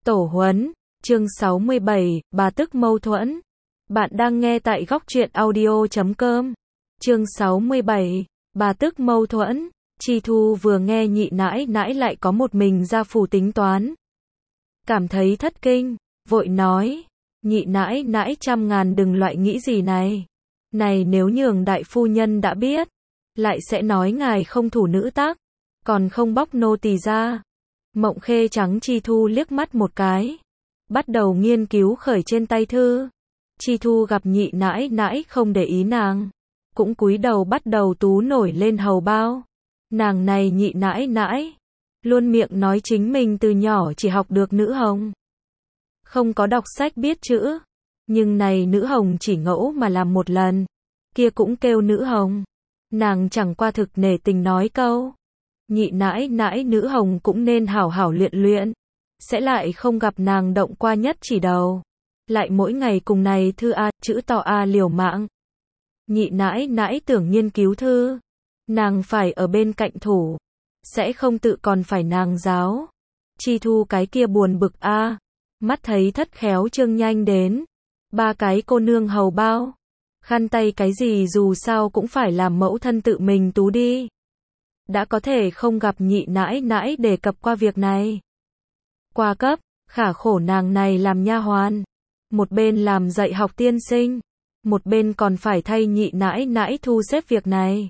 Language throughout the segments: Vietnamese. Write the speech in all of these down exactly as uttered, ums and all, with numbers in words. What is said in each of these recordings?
Tổ huấn, chương sáu mươi bảy, bà tức mâu thuẫn. Bạn đang nghe tại góc truyện audio chấm com. Chương sáu mươi bảy, bà tức mâu thuẫn. Chi Thu vừa nghe nhị nãi nãi lại có một mình ra phủ tính toán. Cảm thấy thất kinh, vội nói, nhị nãi nãi trăm ngàn đừng loại nghĩ gì này. Này nếu nhường đại phu nhân đã biết, lại sẽ nói ngài không thủ nữ tác, còn không bóc nô tỳ ra. Mộng Khê trắng Chi Thu liếc mắt một cái, bắt đầu nghiên cứu khởi trên tay thư. Chi Thu gặp nhị nãi nãi không để ý nàng, cũng cúi đầu bắt đầu tú nổi lên hầu bao. Nàng này nhị nãi nãi, luôn miệng nói chính mình từ nhỏ chỉ học được nữ hồng, không có đọc sách biết chữ, nhưng này nữ hồng chỉ ngẫu mà làm một lần, kia cũng kêu nữ hồng. Nàng chẳng qua thực nể tình nói câu, nhị nãi nãi nữ hồng cũng nên hảo hảo luyện luyện, sẽ lại không gặp nàng động qua nhất chỉ đầu, lại mỗi ngày cùng này thư A, chữ to A liều mạng. Nhị nãi nãi tưởng nghiên cứu thư, nàng phải ở bên cạnh thủ, sẽ không tự còn phải nàng giáo. Chi Thu cái kia buồn bực A, mắt thấy thất khéo trương nhanh đến, ba cái cô nương hầu bao, khăn tay cái gì dù sao cũng phải làm mẫu thân tự mình tú đi. Đã có thể không gặp nhị nãi nãi đề cập qua việc này. Qua cấp, khả khổ nàng này làm nha hoàn, một bên làm dạy học tiên sinh, một bên còn phải thay nhị nãi nãi thu xếp việc này.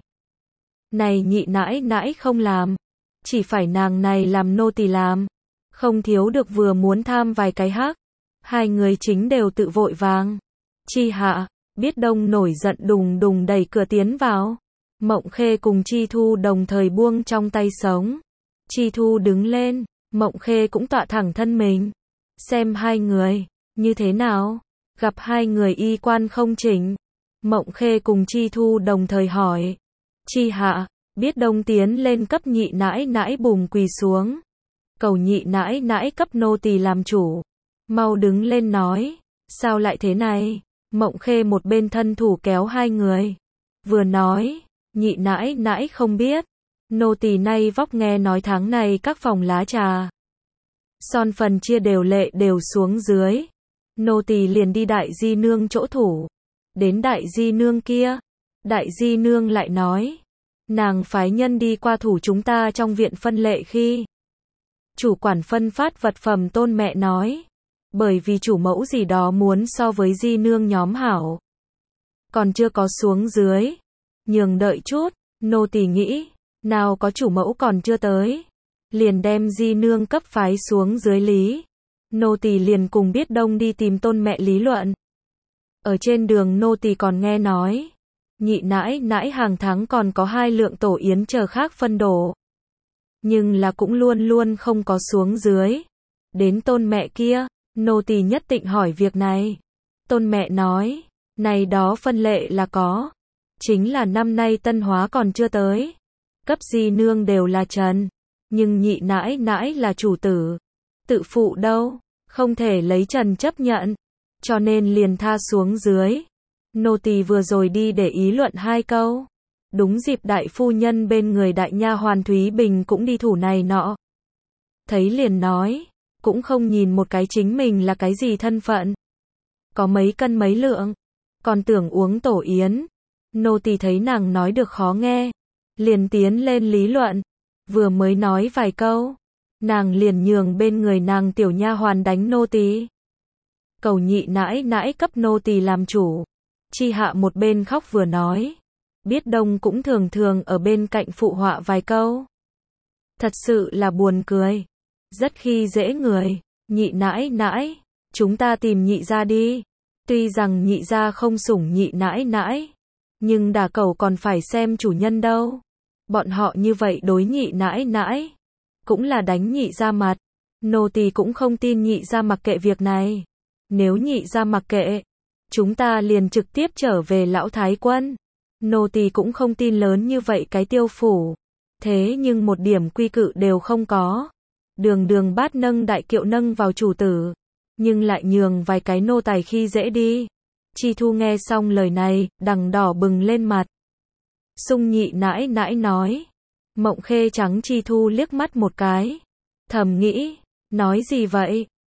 Này nhị nãi nãi không làm, chỉ phải nàng này làm nô tỳ làm, không thiếu được vừa muốn tham vài cái hắc. Hai người chính đều tự vội vàng. Chi Hạ, Biết Đông nổi giận đùng đùng đẩy cửa tiến vào. Mộng Khê cùng Chi Thu đồng thời buông trong tay sống. Chi Thu đứng lên, Mộng Khê cũng tọa thẳng thân mình. Xem hai người, như thế nào? Gặp hai người y quan không chỉnh. Mộng Khê cùng Chi Thu đồng thời hỏi. Chi Hạ, Biết Đông tiến lên cấp nhị nãi nãi bùm quỳ xuống. Cầu nhị nãi nãi cấp nô tỳ làm chủ. Mau đứng lên nói, sao lại thế này? Mộng Khê một bên thân thủ kéo hai người. Vừa nói, nhị nãi nãi không biết, nô tỳ nay vóc nghe nói tháng này các phòng lá trà son phần chia đều lệ đều xuống dưới, nô tỳ liền đi đại di nương chỗ thủ. Đến đại di nương kia, đại di nương lại nói, nàng phái nhân đi qua thủ chúng ta trong viện phân lệ khi chủ quản phân phát vật phẩm tôn mẹ nói, bởi vì chủ mẫu gì đó muốn so với di nương nhóm hảo, còn chưa có xuống dưới, nhường đợi chút. Nô tỳ nghĩ, nào có chủ mẫu còn chưa tới, liền đem di nương cấp phái xuống dưới lý. Nô tỳ liền cùng Biết Đông đi tìm tôn mẹ lý luận. Ở trên đường nô tỳ còn nghe nói, nhị nãi nãi hàng tháng còn có hai lượng tổ yến chờ khác phân đổ, nhưng là cũng luôn luôn không có xuống dưới. Đến tôn mẹ kia, nô tỳ nhất định hỏi việc này. Tôn mẹ nói, này đó phân lệ là có, chính là năm nay tân hóa còn chưa tới. Cấp di nương đều là trần, nhưng nhị nãi nãi là chủ tử, tự phụ đâu, không thể lấy trần chấp nhận, cho nên liền tha xuống dưới. Nô tỳ vừa rồi đi để ý luận hai câu, đúng dịp đại phu nhân bên người đại nha hoàn Thúy Bình cũng đi thủ này nọ. Thấy liền nói, cũng không nhìn một cái chính mình là cái gì thân phận, có mấy cân mấy lượng, còn tưởng uống tổ yến. Nô tỳ thấy nàng nói được khó nghe, liền tiến lên lý luận, vừa mới nói vài câu, nàng liền nhường bên người nàng tiểu nha hoàn đánh nô tỳ. Cầu nhị nãi nãi cấp nô tỳ làm chủ. Chi Hạ một bên khóc vừa nói, Biết Đông cũng thường thường ở bên cạnh phụ họa vài câu. Thật sự là buồn cười, rất khi dễ người. Nhị nãi nãi, chúng ta tìm nhị gia đi. Tuy rằng nhị gia không sủng nhị nãi nãi, nhưng đà cẩu còn phải xem chủ nhân đâu. Bọn họ như vậy đối nhị nãi nãi, cũng là đánh nhị gia mặt. Nô tỳ cũng không tin nhị gia mặc kệ việc này. Nếu nhị gia mặc kệ, chúng ta liền trực tiếp trở về lão thái quân. Nô tỳ cũng không tin lớn như vậy cái tiêu phủ, thế nhưng một điểm quy cự đều không có. Đường đường bát nâng đại kiệu nâng vào chủ tử, nhưng lại nhường vài cái nô tài khi dễ đi. Chi Thu nghe xong lời này, đằng đỏ bừng lên mặt. Sung nhị nãi nãi nói. Mộng Khê trắng Chi Thu liếc mắt một cái, thầm nghĩ, nói gì vậy?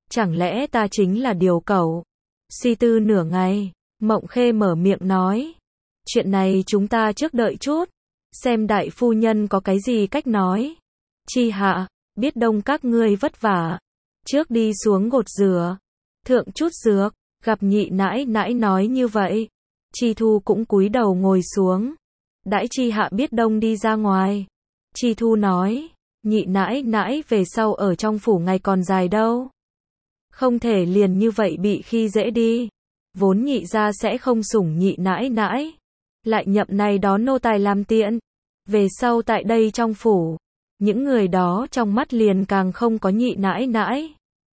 Chẳng lẽ ta chính là điều cẩu? Suy tư nửa ngày, Mộng Khê mở miệng nói. Chuyện này chúng ta trước đợi chút, xem đại phu nhân có cái gì cách nói. Chi hạ, biết đông các ngươi vất vả, trước đi xuống gột rửa, thượng chút dược, gặp nhị nãi nãi nói như vậy. Chi Thu cũng cúi đầu ngồi xuống. Đãi Chi hạ biết đông đi ra ngoài. Chi Thu nói, nhị nãi nãi về sau ở trong phủ ngày còn dài đâu. Không thể liền như vậy bị khi dễ đi. Vốn nhị gia sẽ không sủng nhị nãi nãi. Lại nhậm này đó nô tài làm tiện. Về sau tại đây trong phủ, những người đó trong mắt liền càng không có nhị nãi nãi.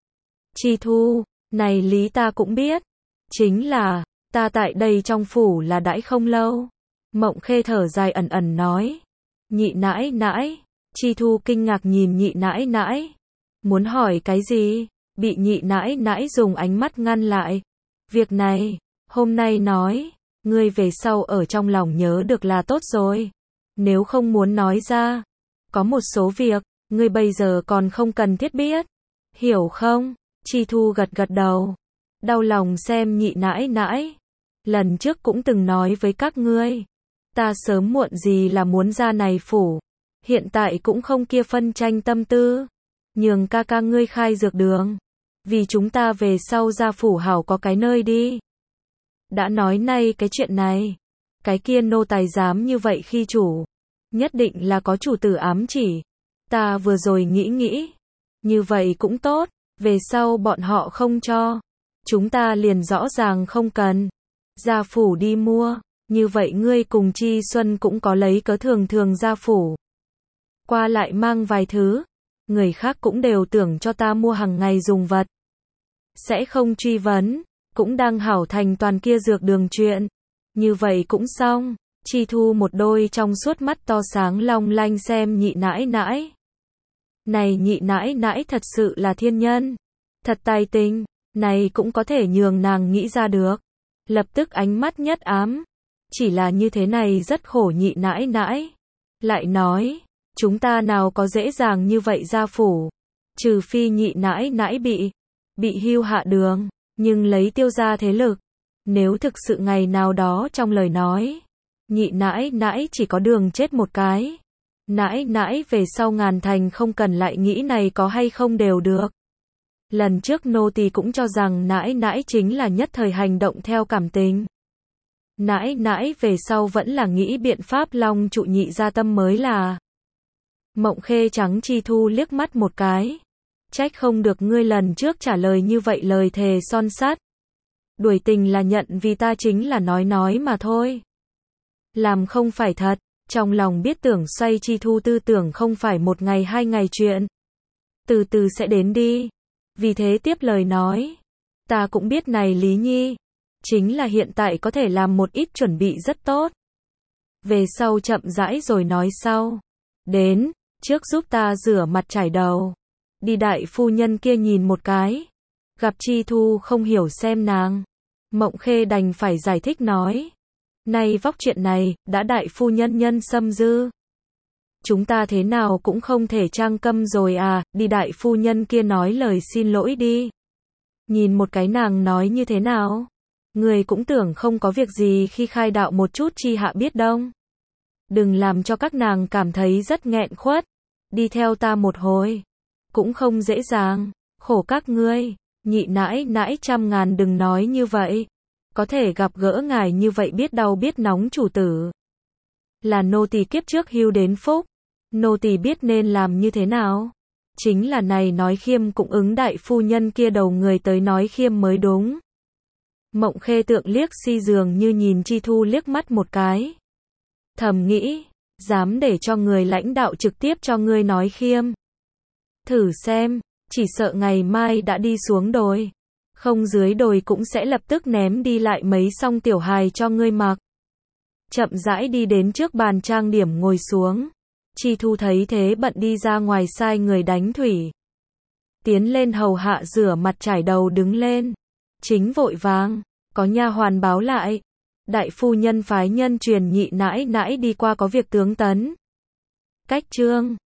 Chi Thu, này lý ta cũng biết. Chính là, ta tại đây trong phủ là đãi không lâu. Mộng Khê thở dài ẩn ẩn nói. Nhị nãi nãi. Chi Thu kinh ngạc nhìn nhị nãi nãi. Muốn hỏi cái gì? Bị nhị nãi nãi dùng ánh mắt ngăn lại. Việc này, hôm nay nói, ngươi về sau ở trong lòng nhớ được là tốt rồi. Nếu không muốn nói ra, có một số việc, ngươi bây giờ còn không cần thiết biết. Hiểu không? Chi Thu gật gật đầu. Đau lòng xem nhị nãi nãi. Lần trước cũng từng nói với các ngươi. Ta sớm muộn gì là muốn ra này phủ. Hiện tại cũng không kia phân tranh tâm tư. Nhường ca ca ngươi khai dược đường. Vì chúng ta về sau ra phủ hảo có cái nơi đi. Đã nói nay cái chuyện này. Cái kia nô tài dám như vậy khi chủ. Nhất định là có chủ tử ám chỉ. Ta vừa rồi nghĩ nghĩ. Như vậy cũng tốt. Về sau bọn họ không cho. Chúng ta liền rõ ràng không cần. Ra phủ đi mua. Như vậy ngươi cùng Chi Xuân cũng có lấy cớ thường thường ra phủ. Qua lại mang vài thứ. Người khác cũng đều tưởng cho ta mua hàng ngày dùng vật. Sẽ không truy vấn. Cũng đang hảo thành toàn kia dược đường chuyện. Như vậy cũng xong. Chi Thu một đôi trong suốt mắt to sáng long lanh xem nhị nãi nãi. Này nhị nãi nãi thật sự là thiên nhân. Thật tài tình. Này cũng có thể nhường nàng nghĩ ra được. Lập tức ánh mắt nhất ám. Chỉ là như thế này rất khổ nhị nãi nãi. Lại nói, chúng ta nào có dễ dàng như vậy ra phủ. Trừ phi nhị nãi nãi bị, bị hưu hạ đường, nhưng lấy tiêu ra thế lực. Nếu thực sự ngày nào đó trong lời nói, nhị nãi nãi chỉ có đường chết một cái. Nãi nãi về sau ngàn thành không cần lại nghĩ này có hay không đều được. Lần trước nô tỳ cũng cho rằng nãi nãi chính là nhất thời hành động theo cảm tình. Nãi nãi về sau vẫn là nghĩ biện pháp long trụ nhị gia tâm mới là. Mộng Khê trắng Chi Thu liếc mắt một cái. Trách không được ngươi lần trước trả lời như vậy lời thề son sắt. Đuổi tình là nhận vì ta chính là nói nói mà thôi. Làm không phải thật, trong lòng biết tưởng xoay Chi Thu tư tưởng không phải một ngày hai ngày chuyện. Từ từ sẽ đến đi. Vì thế tiếp lời nói. Ta cũng biết này Lý Nhi. Chính là hiện tại có thể làm một ít chuẩn bị rất tốt. Về sau chậm rãi rồi nói sau. Đến, trước giúp ta rửa mặt trải đầu. Đi đại phu nhân kia nhìn một cái. Gặp Chi Thu không hiểu xem nàng. Mộng Khê đành phải giải thích nói. Này vóc chuyện này, đã đại phu nhân nhân xâm dư. Chúng ta thế nào cũng không thể trang câm rồi à, đi đại phu nhân kia nói lời xin lỗi đi. Nhìn một cái nàng nói như thế nào? Người cũng tưởng không có việc gì khi khai đạo một chút Chi hạ biết đông. Đừng làm cho các nàng cảm thấy rất nghẹn khuất. Đi theo ta một hồi. Cũng không dễ dàng. Khổ các ngươi. Nhị nãi nãi trăm ngàn đừng nói như vậy. Có thể gặp gỡ ngài như vậy biết đau biết nóng chủ tử. Là nô tỳ kiếp trước hưu đến phúc. Nô tỳ biết nên làm như thế nào. Chính là này nói khiêm cũng ứng đại phu nhân kia đầu người tới nói khiêm mới đúng. Mộng Khê tượng liếc si dường như nhìn Chi Thu liếc mắt một cái. Thầm nghĩ, dám để cho người lãnh đạo trực tiếp cho ngươi nói khiêm. Thử xem, chỉ sợ ngày mai đã đi xuống đồi. Không dưới đồi cũng sẽ lập tức ném đi lại mấy song tiểu hài cho ngươi mặc. Chậm rãi đi đến trước bàn trang điểm ngồi xuống. Chi Thu thấy thế bận đi ra ngoài sai người đánh thủy. Tiến lên hầu hạ rửa mặt trải đầu đứng lên. Chính vội vàng, có nha hoàn báo lại. Đại phu nhân phái nhân truyền nhị nãi nãi đi qua có việc tướng tấn. Cách trương.